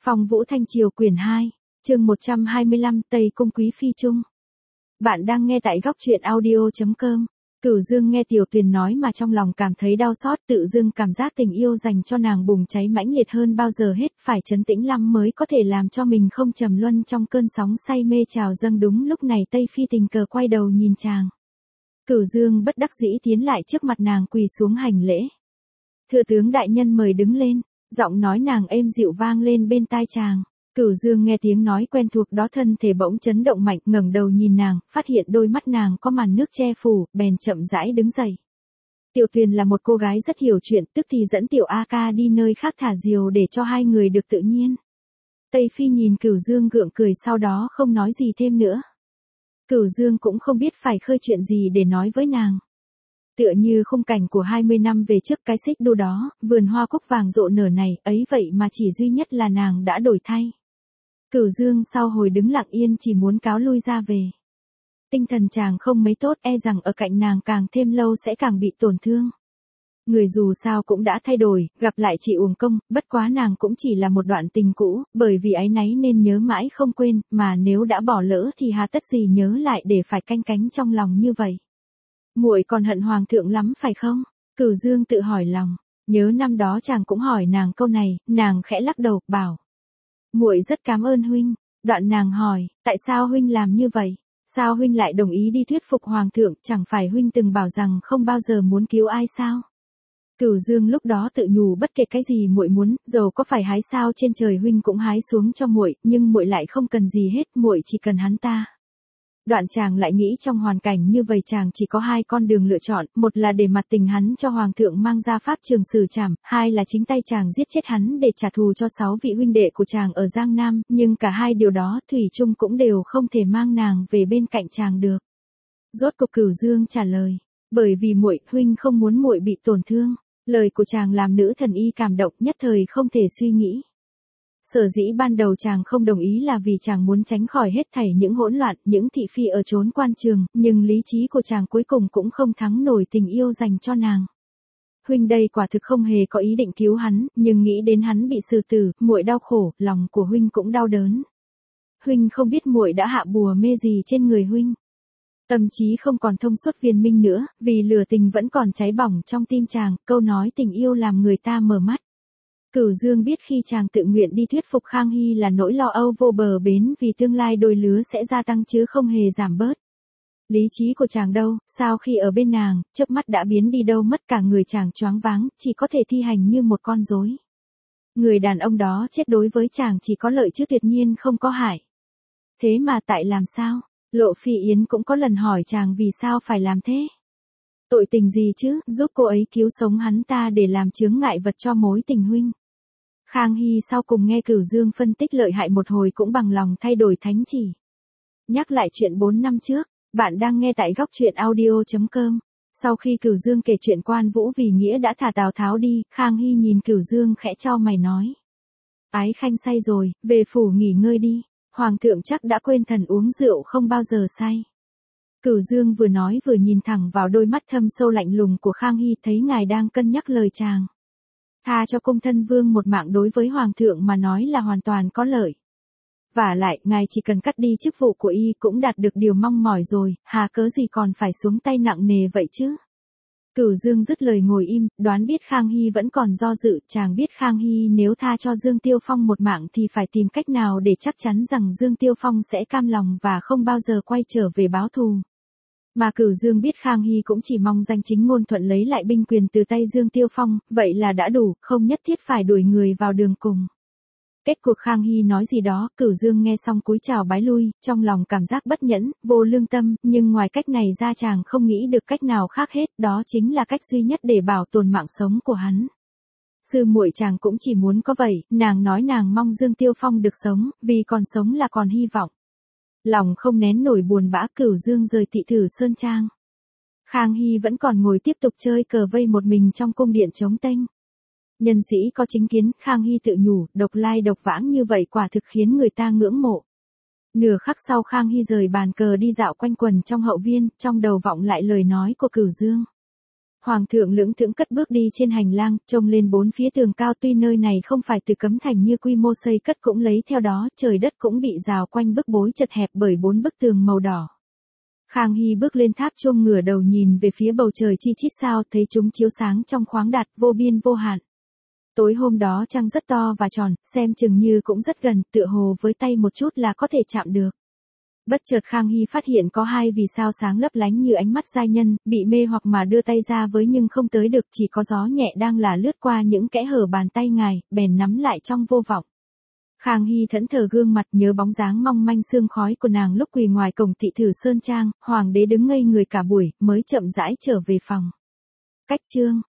Phong Vũ Thanh Triều quyển 2, chương 125 Tây Cung Quý Phi Trung. Bạn đang nghe tại góc truyện audio.com. Cửu Dương nghe Tiểu Tuyền nói mà trong lòng cảm thấy đau xót, tự dưng cảm giác tình yêu dành cho nàng bùng cháy mãnh liệt hơn bao giờ hết, phải trấn tĩnh lắm mới có thể làm cho mình không trầm luân trong cơn sóng say mê trào dâng. Đúng lúc này Tây Phi tình cờ quay đầu nhìn chàng. Cửu Dương bất đắc dĩ tiến lại trước mặt nàng quỳ xuống hành lễ. Thừa tướng đại nhân mời đứng lên, giọng nói nàng êm dịu vang lên bên tai chàng. Cửu Dương nghe tiếng nói quen thuộc đó, thân thể bỗng chấn động mạnh, ngẩng đầu nhìn nàng, phát hiện đôi mắt nàng có màn nước che phủ, bèn chậm rãi đứng dậy. Tiểu Tuyền là một cô gái rất hiểu chuyện, tức thì dẫn Tiểu A Ca đi nơi khác thả diều để cho hai người được tự nhiên. Tây Phi nhìn Cửu Dương gượng cười, sau đó không nói gì thêm nữa. Cửu Dương cũng không biết phải khơi chuyện gì để nói với nàng. Tựa như khung cảnh của 20 năm về trước cái xích đu đó, vườn hoa cúc vàng rộ nở này, ấy vậy mà chỉ duy nhất là nàng đã đổi thay. Cửu Dương sau hồi đứng lặng yên chỉ muốn cáo lui ra về. Tinh thần chàng không mấy tốt, e rằng ở cạnh nàng càng thêm lâu sẽ càng bị tổn thương. Người dù sao cũng đã thay đổi, gặp lại chỉ uổng công, bất quá nàng cũng chỉ là một đoạn tình cũ, bởi vì áy náy nên nhớ mãi không quên, mà nếu đã bỏ lỡ thì hà tất gì nhớ lại để phải canh cánh trong lòng như vậy. Muội còn hận hoàng thượng lắm phải không? Cửu Dương tự hỏi lòng, nhớ năm đó chàng cũng hỏi nàng câu này, nàng khẽ lắc đầu, bảo: muội rất cảm ơn huynh. Đoạn nàng hỏi, tại sao huynh làm như vậy? Sao huynh lại đồng ý đi thuyết phục hoàng thượng, chẳng phải huynh từng bảo rằng không bao giờ muốn cứu ai sao? Cửu Dương lúc đó tự nhủ, bất kể cái gì muội muốn, dầu có phải hái sao trên trời huynh cũng hái xuống cho muội, nhưng muội lại không cần gì hết, muội chỉ cần hắn ta. Đoạn chàng lại nghĩ trong hoàn cảnh như vậy chàng chỉ có hai con đường lựa chọn, một là để mặt tình hắn cho hoàng thượng mang ra pháp trường xử trảm, hai là chính tay chàng giết chết hắn để trả thù cho 6 vị huynh đệ của chàng ở Giang Nam, nhưng cả hai điều đó thủy chung cũng đều không thể mang nàng về bên cạnh chàng được. Rốt cuộc Cửu Dương trả lời, bởi vì muội, huynh không muốn muội bị tổn thương. Lời của chàng làm nữ thần y cảm động, nhất thời không thể suy nghĩ. Sở dĩ ban đầu chàng không đồng ý là vì chàng muốn tránh khỏi hết thảy những hỗn loạn, những thị phi ở chốn quan trường, nhưng lý trí của chàng cuối cùng cũng không thắng nổi tình yêu dành cho nàng. Huynh đây quả thực không hề có ý định cứu hắn, nhưng nghĩ đến hắn bị xử tử, muội đau khổ, lòng của huynh cũng đau đớn. Huynh không biết muội đã hạ bùa mê gì trên người huynh. Tâm trí không còn thông suốt viên minh nữa, vì lửa tình vẫn còn cháy bỏng trong tim chàng, câu nói tình yêu làm người ta mở mắt. Cửu Dương biết khi chàng tự nguyện đi thuyết phục Khang Hy là nỗi lo âu vô bờ bến, vì tương lai đôi lứa sẽ gia tăng chứ không hề giảm bớt. Lý trí của chàng đâu, sao khi ở bên nàng, chớp mắt đã biến đi đâu mất, cả người chàng choáng váng, chỉ có thể thi hành như một con rối. Người đàn ông đó chết đối với chàng chỉ có lợi chứ tuyệt nhiên không có hại. Thế mà tại làm sao? Lộ Phi Yến cũng có lần hỏi chàng vì sao phải làm thế. Tội tình gì chứ, giúp cô ấy cứu sống hắn ta để làm chướng ngại vật cho mối tình huynh. Khang Hy sau cùng nghe Cửu Dương phân tích lợi hại một hồi cũng bằng lòng thay đổi thánh chỉ. Nhắc lại chuyện 4 năm trước, bạn đang nghe tại góc truyện audio.com. Sau khi Cửu Dương kể chuyện Quan Vũ vì nghĩa đã thả Tào Tháo đi, Khang Hy nhìn Cửu Dương khẽ chau mày nói: Ái Khanh say rồi, về phủ nghỉ ngơi đi, hoàng thượng chắc đã quên thần uống rượu không bao giờ say. Cửu Dương vừa nói vừa nhìn thẳng vào đôi mắt thâm sâu lạnh lùng của Khang Hy, thấy ngài đang cân nhắc lời chàng. Tha cho cung thân vương một mạng đối với hoàng thượng mà nói là hoàn toàn có lợi. Vả lại, ngài chỉ cần cắt đi chức vụ của y cũng đạt được điều mong mỏi rồi, hà cớ gì còn phải xuống tay nặng nề vậy chứ. Cửu Dương dứt lời ngồi im, đoán biết Khang Hy vẫn còn do dự, chàng biết Khang Hy nếu tha cho Dương Tiêu Phong một mạng thì phải tìm cách nào để chắc chắn rằng Dương Tiêu Phong sẽ cam lòng và không bao giờ quay trở về báo thù. Mà Cửu Dương biết Khang Hy cũng chỉ mong danh chính ngôn thuận lấy lại binh quyền từ tay Dương Tiêu Phong, vậy là đã đủ, không nhất thiết phải đuổi người vào đường cùng. Kết cuộc Khang Hy nói gì đó, Cửu Dương nghe xong cúi chào bái lui, trong lòng cảm giác bất nhẫn, vô lương tâm, nhưng ngoài cách này ra chàng không nghĩ được cách nào khác hết, đó chính là cách duy nhất để bảo tồn mạng sống của hắn. Sư muội chàng cũng chỉ muốn có vậy, nàng nói nàng mong Dương Tiêu Phong được sống, vì còn sống là còn hy vọng. Lòng không nén nổi buồn bã, Cửu Dương rời Thị Thử Sơn Trang. Khang Hy vẫn còn ngồi tiếp tục chơi cờ vây một mình trong cung điện trống tênh. Nhân sĩ có chính kiến, Khang Hy tự nhủ, độc lai độc vãng như vậy quả thực khiến người ta ngưỡng mộ. Nửa khắc sau Khang Hy rời bàn cờ đi dạo quanh quần trong hậu viên, trong đầu vọng lại lời nói của Cửu Dương. Hoàng thượng lững thững cất bước đi trên hành lang, trông lên bốn phía tường cao, tuy nơi này không phải từ cấm thành như quy mô xây cất cũng lấy theo đó, trời đất cũng bị rào quanh bức bối chật hẹp bởi 4 bức tường màu đỏ. Khang Hy bước lên tháp chuông, ngửa đầu nhìn về phía bầu trời chi chít sao, thấy chúng chiếu sáng trong khoáng đạt, vô biên vô hạn. Tối hôm đó trăng rất to và tròn, xem chừng như cũng rất gần, tựa hồ với tay một chút là có thể chạm được. Bất chợt Khang Hy phát hiện có 2 vì sao sáng lấp lánh như ánh mắt giai nhân, bị mê hoặc mà đưa tay ra với nhưng không tới được, chỉ có gió nhẹ đang là lướt qua những kẽ hở bàn tay ngài, bèn nắm lại trong vô vọng. Khang Hy thẫn thờ gương mặt, nhớ bóng dáng mong manh sương khói của nàng lúc quỳ ngoài cổng Thị Thử Sơn Trang, hoàng đế đứng ngây người cả buổi, mới chậm rãi trở về phòng. Cách chương